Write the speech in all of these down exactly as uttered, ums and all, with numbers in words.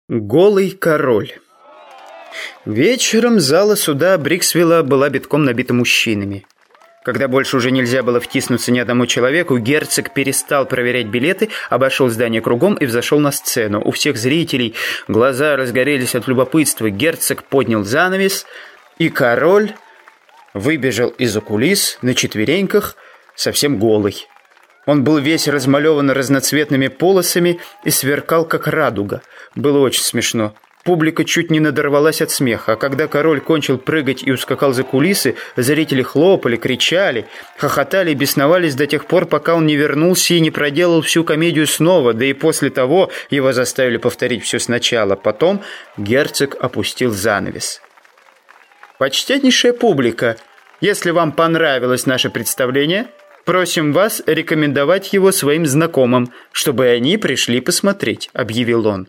Голый король. Вечером зала суда Бриксвилла была битком набита мужчинами. Когда больше уже нельзя было втиснуться ни одному человеку, герцог перестал проверять билеты, обошел здание кругом и взошел на сцену. У всех зрителей глаза разгорелись от любопытства. Герцог поднял занавес, и король выбежал из-за кулис на четвереньках, совсем голый. Он был весь размалеван разноцветными полосами и сверкал, как радуга. Было очень смешно. Публика чуть не надорвалась от смеха, а когда король кончил прыгать и ускакал за кулисы, зрители хлопали, кричали, хохотали и бесновались до тех пор, пока он не вернулся и не проделал всю комедию снова, да и после того его заставили повторить все сначала. Потом герцог опустил занавес. «Почтеннейшая публика, если вам понравилось наше представление, просим вас рекомендовать его своим знакомым, чтобы они пришли посмотреть», — объявил он.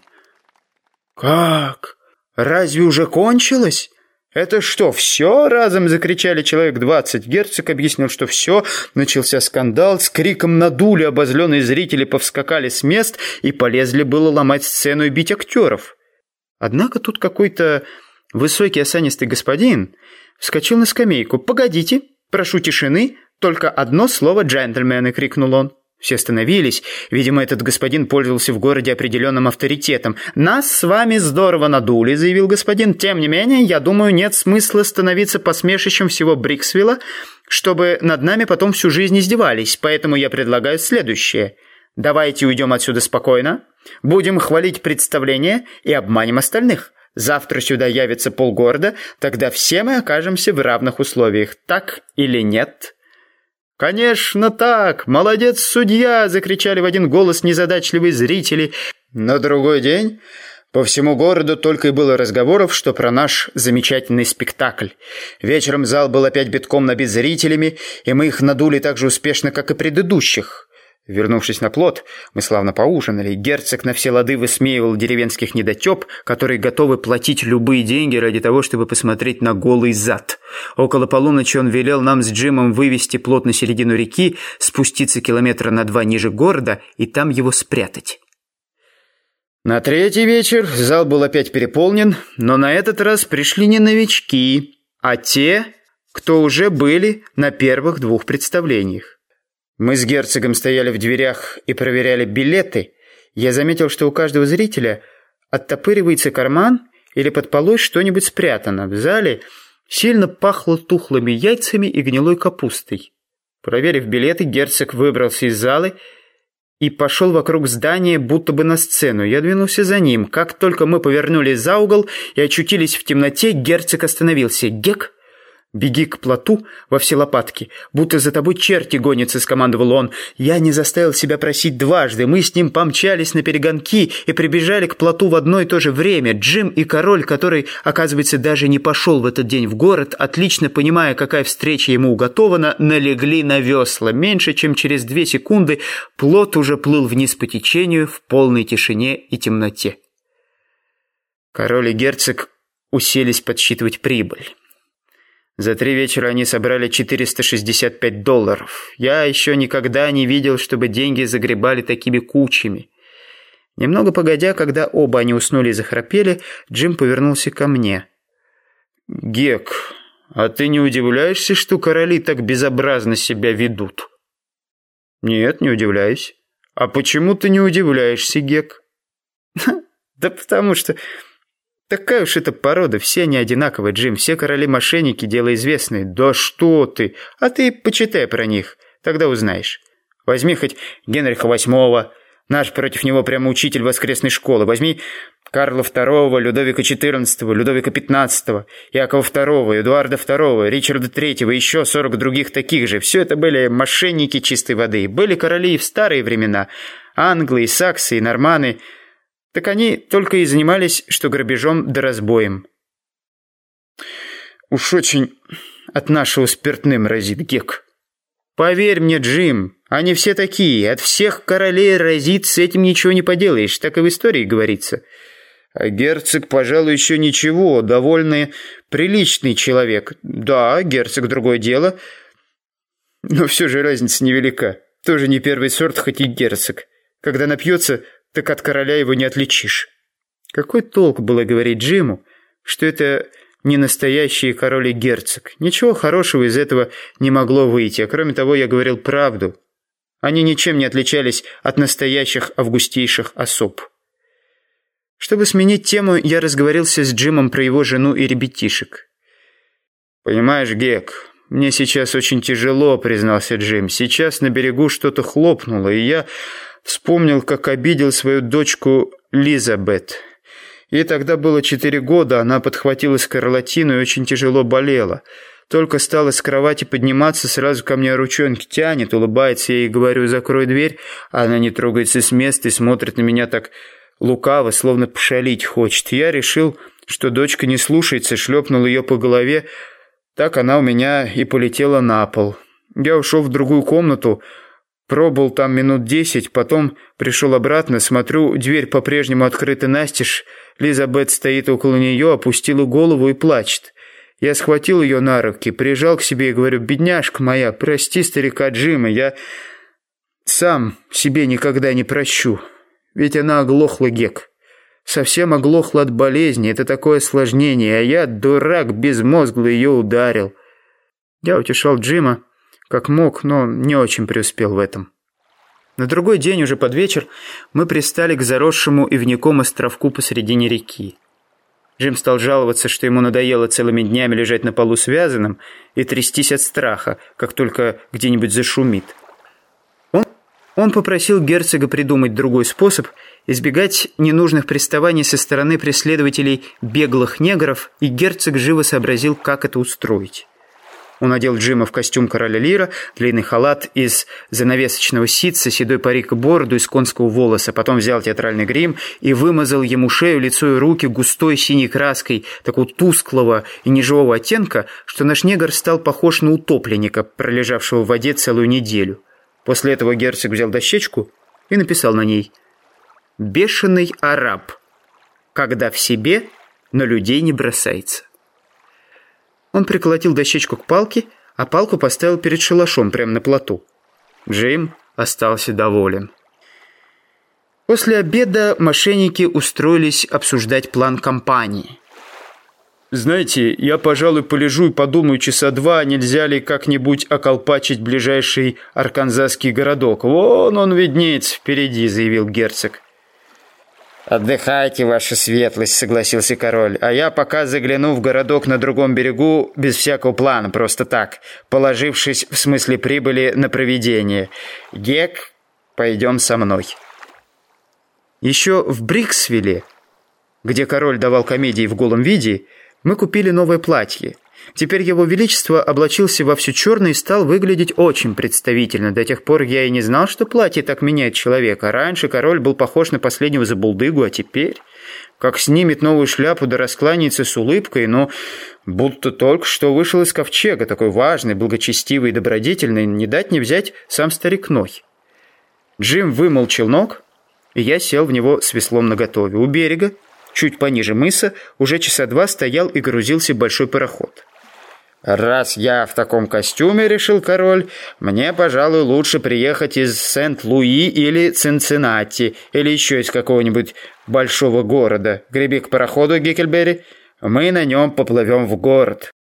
«Как? Разве уже кончилось? Это что, все?» — разом закричали человек двадцать. Герцог объяснил, что все. Начался скандал. С криком надули обозленные зрители, повскакали с мест и полезли было ломать сцену и бить актеров. Однако тут какой-то высокий осанистый господин вскочил на скамейку. «Погодите, прошу тишины, только одно слово, джентльмены!» — крикнул он. Все остановились. Видимо, этот господин пользовался в городе определенным авторитетом. «Нас с вами здорово надули», — заявил господин. «Тем не менее, я думаю, нет смысла становиться посмешищем всего Бриксвилла, чтобы над нами потом всю жизнь издевались. Поэтому я предлагаю следующее. Давайте уйдем отсюда спокойно, будем хвалить представление и обманем остальных. Завтра сюда явится полгорода, тогда все мы окажемся в равных условиях. Так или нет?» «Конечно так! Молодец, судья!» — закричали в один голос незадачливые зрители. На другой день по всему городу только и было разговоров, что про наш замечательный спектакль. Вечером зал был опять битком набит зрителями, и мы их надули так же успешно, как и предыдущих. Вернувшись на плот, мы славно поужинали. Герцог на все лады высмеивал деревенских недотеп, которые готовы платить любые деньги ради того, чтобы посмотреть на голый зад. Около полуночи он велел нам с Джимом вывести плот на середину реки, спуститься километра на два ниже города и там его спрятать. На третий вечер зал был опять переполнен, но на этот раз пришли не новички, а те, кто уже были на первых двух представлениях. Мы с герцогом стояли в дверях и проверяли билеты. Я заметил, что у каждого зрителя оттопыривается карман или под полой что-нибудь спрятано. В зале сильно пахло тухлыми яйцами и гнилой капустой. Проверив билеты, герцог выбрался из залы и пошел вокруг здания, будто бы на сцену. Я двинулся за ним. Как только мы повернули за угол и очутились в темноте, герцог остановился. «Гек, беги к плоту во все лопатки, будто за тобой черти гонятся», — скомандовал он. Я не заставил себя просить дважды. Мы с ним помчались на перегонки и прибежали к плоту в одно и то же время. Джим и король, который, оказывается, даже не пошел в этот день в город, отлично понимая, какая встреча ему уготована, налегли на весла. Меньше чем через две секунды плот уже плыл вниз по течению в полной тишине и темноте. Король и герцог уселись подсчитывать прибыль. За три вечера они собрали четыреста шестьдесят пять долларов. Я еще никогда не видел, чтобы деньги загребали такими кучами. Немного погодя, когда оба они уснули и захрапели, Джим повернулся ко мне. «Гек, а ты не удивляешься, что короли так безобразно себя ведут?» «Нет, не удивляюсь». «А почему ты не удивляешься, Гек?» «Да потому что... такая уж эта порода, все они одинаковые, Джим, все короли-мошенники, дело известное». «Да что ты! А ты почитай про них, тогда узнаешь. Возьми хоть Генриха восьмого, наш против него прямо учитель воскресной школы. Возьми Карла второго, Людовика четырнадцатого, Людовика пятнадцатого, Якова второго, Эдуарда второго, Ричарда третьего, еще сорок других таких же. Все это были мошенники чистой воды. Были короли и в старые времена, Англии, Саксы и Норманы. Так они только и занимались, что грабежом да разбоем. Уж очень от нашего спиртным разит, Гек. Поверь мне, Джим, они все такие. От всех королей разит, с этим ничего не поделаешь. Так и в истории говорится. А герцог, пожалуй, еще ничего, довольно приличный человек. Да, герцог — другое дело. Но все же разница невелика. Тоже не первый сорт, хоть и герцог. Когда напьется, так от короля его не отличишь. Какой толк было говорить Джиму, что это не настоящий король и герцог? Ничего хорошего из этого не могло выйти, а кроме того, я говорил правду. Они ничем не отличались от настоящих августейших особ. Чтобы сменить тему, я разговорился с Джимом про его жену и ребятишек. «Понимаешь, Гек, мне сейчас очень тяжело», — признался Джим. «Сейчас на берегу что-то хлопнуло, и я вспомнил, как обидел свою дочку Лизабет. Ей тогда было четыре года, она подхватила скарлатину и очень тяжело болела. Только стала с кровати подниматься, сразу ко мне ручонки тянет, улыбается, я ей говорю: закрой дверь, а она не трогается с места и смотрит на меня так лукаво, словно пошалить хочет. Я решил, что дочка не слушается, шлепнул ее по голове. Так она у меня и полетела на пол. Я ушел в другую комнату, пробыл там минут десять, потом пришел обратно, смотрю, дверь по-прежнему открыта настежь. Лизабет стоит около нее, опустила голову и плачет. Я схватил ее на руки, прижал к себе и говорю: «Бедняжка моя, прости старика Джима, я сам себе никогда не прощу». Ведь она оглохла, Гек. Совсем оглохла от болезни, это такое осложнение, а я, дурак, безмозглый, ее ударил. Я утешал Джима как мог, но не очень преуспел в этом. На другой день, уже под вечер, мы пристали к заросшему ивняком островку посредине реки. Джим стал жаловаться, что ему надоело целыми днями лежать на полу связанным и трястись от страха, как только где-нибудь зашумит. Он, он попросил герцога придумать другой способ избегать ненужных приставаний со стороны преследователей беглых негров, и герцог живо сообразил, как это устроить. Он одел Джима в костюм короля Лира, длинный халат из занавесочного ситца, седой парик и бороду из конского волоса, потом взял театральный грим и вымазал ему шею, лицо и руки густой синей краской, такого тусклого и неживого оттенка, что наш негр стал похож на утопленника, пролежавшего в воде целую неделю. После этого герцог взял дощечку и написал на ней: «Бешеный араб, когда в себе, на людей не бросается». Он приколотил дощечку к палке, а палку поставил перед шалашом прямо на плоту. Джим остался доволен. После обеда мошенники устроились обсуждать план кампании. «Знаете, я, пожалуй, полежу и подумаю часа два, нельзя ли как-нибудь околпачить ближайший арканзасский городок. Вон он виднеется впереди», — заявил герцог. «Отдыхайте, ваша светлость», — согласился король. «А я пока загляну в городок на другом берегу без всякого плана, просто так, положившись в смысле прибыли на провидение. Гек, пойдем со мной». Еще в Бриксвилле, где король давал комедии в голом виде, мы купили новое платье. Теперь его величество облачился во все черное и стал выглядеть очень представительно. До тех пор я и не знал, что платье так меняет человека. Раньше король был похож на последнего забулдыгу, а теперь, как снимет новую шляпу да раскланяется с улыбкой, но будто только что вышел из ковчега, такой важный, благочестивый и добродетельный, не дать не взять сам старик Ной. Джим вымыл челнок, и я сел в него с веслом наготове. У берега, чуть пониже мыса, уже часа два стоял и грузился большой пароход. «Раз я в таком костюме, — решил король, — мне, пожалуй, лучше приехать из Сент-Луи или Цинциннати, или еще из какого-нибудь большого города. Греби к пароходу, Геккельберри, мы на нем поплывем в город».